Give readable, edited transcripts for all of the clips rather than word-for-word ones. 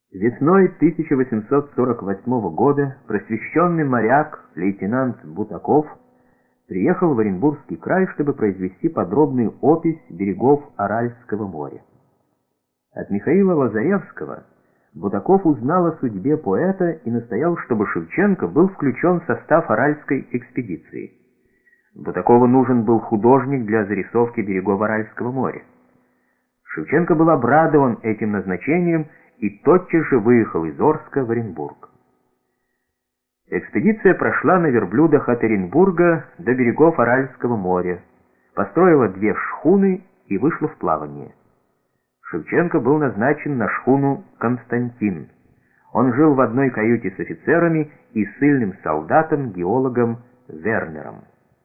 Весной 1848 года просвещенный моряк лейтенант Бутаков приехал в Оренбургский край, чтобы произвести подробную опись берегов Аральского моря. От Михаила Лазаревского Бутаков узнал о судьбе поэта и настоял, чтобы Шевченко был включен в состав Аральской экспедиции. Бутакову нужен был художник для зарисовки берегов Аральского моря. Шевченко был обрадован этим назначением и тотчас же выехал из Орска в Оренбург. Экспедиция прошла на верблюдах от Оренбурга до берегов Аральского моря, построила 2 шхуны и вышла в плавание. Шевченко был назначен на шхуну «Константин». Он жил в одной каюте с офицерами и ссыльным солдатом-геологом Вернером.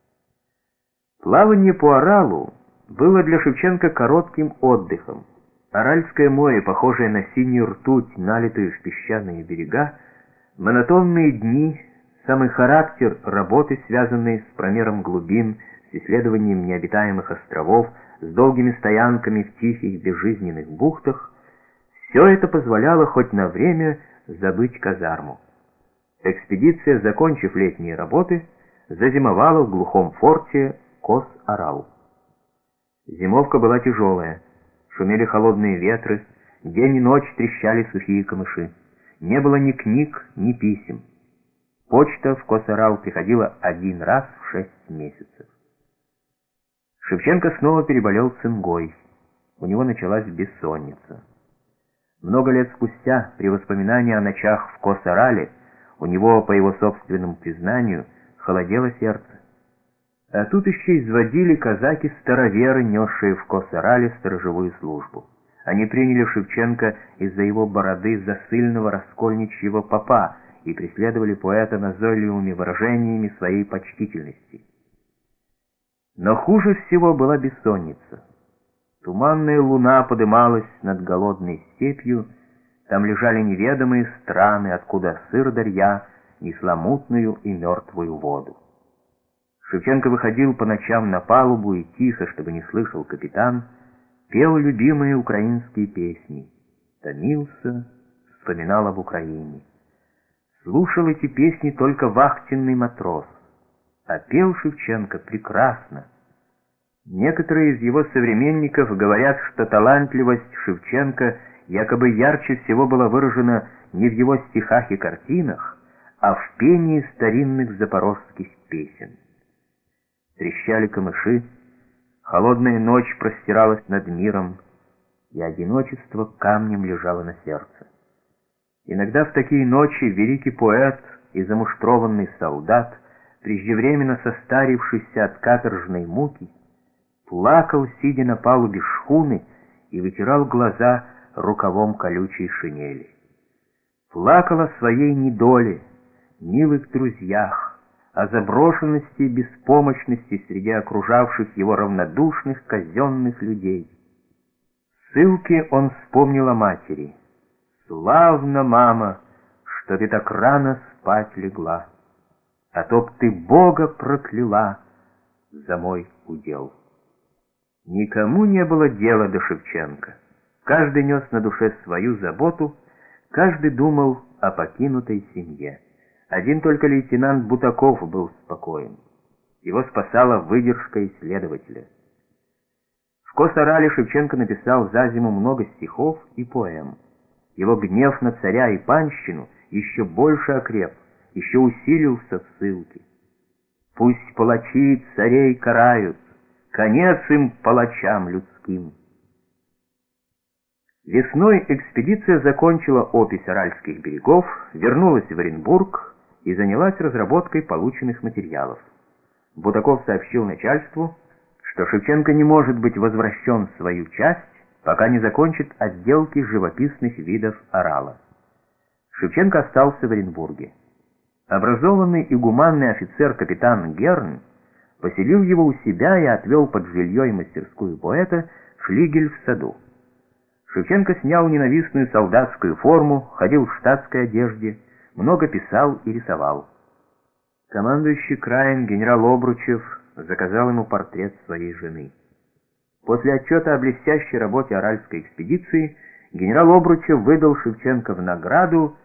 Плавание по Аралу было для Шевченко коротким отдыхом. Аральское море, похожее на синюю ртуть, налитую в песчаные берега, монотонные дни, самый характер работы, связанные с промером глубин, с исследованием необитаемых островов, с долгими стоянками в тихих безжизненных бухтах, все это позволяло хоть на время забыть казарму. Экспедиция, закончив летние работы, зазимовала в глухом форте Кос-Арал. Зимовка была тяжелая. Шумели холодные ветры, день и ночь трещали сухие камыши. Не было ни книг, ни писем. Почта в Кос-Арал приходила 1 раз в 6 месяцев. Шевченко снова переболел цингой. У него началась бессонница. Много лет спустя, при воспоминании о ночах в Кос-Арале, у него, по его собственному признанию, холодело сердце. А тут еще изводили казаки-староверы, несшие в Кос-Арале сторожевую службу. Они приняли Шевченко из-за его бороды за ссыльного раскольничьего попа и преследовали поэта назойливыми выражениями своей почтительности. Но хуже всего была бессонница. Туманная луна подымалась над голодной степью, там лежали неведомые страны, откуда сыр-дарья несла мутную и мертвую воду. Шевченко выходил по ночам на палубу и тихо, чтобы не слышал капитан, пел любимые украинские песни. Томился, вспоминал об Украине. Слушал эти песни только вахтенный матрос, а пел Шевченко прекрасно. Некоторые из его современников говорят, что талантливость Шевченко якобы ярче всего была выражена не в его стихах и картинах, а в пении старинных запорожских песен. Трещали камыши, холодная ночь простиралась над миром, и одиночество камнем лежало на сердце. Иногда в такие ночи великий поэт и замуштрованный солдат, преждевременно состарившийся от каторжной муки, плакал, сидя на палубе шхуны, и вытирал глаза рукавом колючей шинели. Плакал о своей недоле, милых друзьях, о заброшенности и беспомощности среди окружавших его равнодушных казенных людей. В ссылке он вспомнил о матери. «Славно, мама, что ты так рано спать легла, а то б ты Бога прокляла за мой удел». Никому не было дела до Шевченко. Каждый нес на душе свою заботу, каждый думал о покинутой семье. Один только лейтенант Бутаков был спокоен. Его спасала выдержка исследователя. В Кос-Арале Шевченко написал за зиму много стихов и поэм. Его гнев на царя и панщину еще больше окреп, еще усилился в ссылке. «Пусть палачи царей карают, конец им, палачам людским». Весной экспедиция закончила опись Аральских берегов, вернулась в Оренбург и занялась разработкой полученных материалов. Бутаков сообщил начальству, что Шевченко не может быть возвращен в свою часть, пока не закончит отделки живописных видов Арала. Шевченко остался в Оренбурге. Образованный и гуманный офицер капитан Герн поселил его у себя и отвел под жилье и мастерскую поэта флигель в саду. Шевченко снял ненавистную солдатскую форму, ходил в штатской одежде, много писал и рисовал. Командующий краем генерал Обручев заказал ему портрет своей жены. После отчета о блестящей работе Аральской экспедиции генерал Обручев выдал Шевченко в награду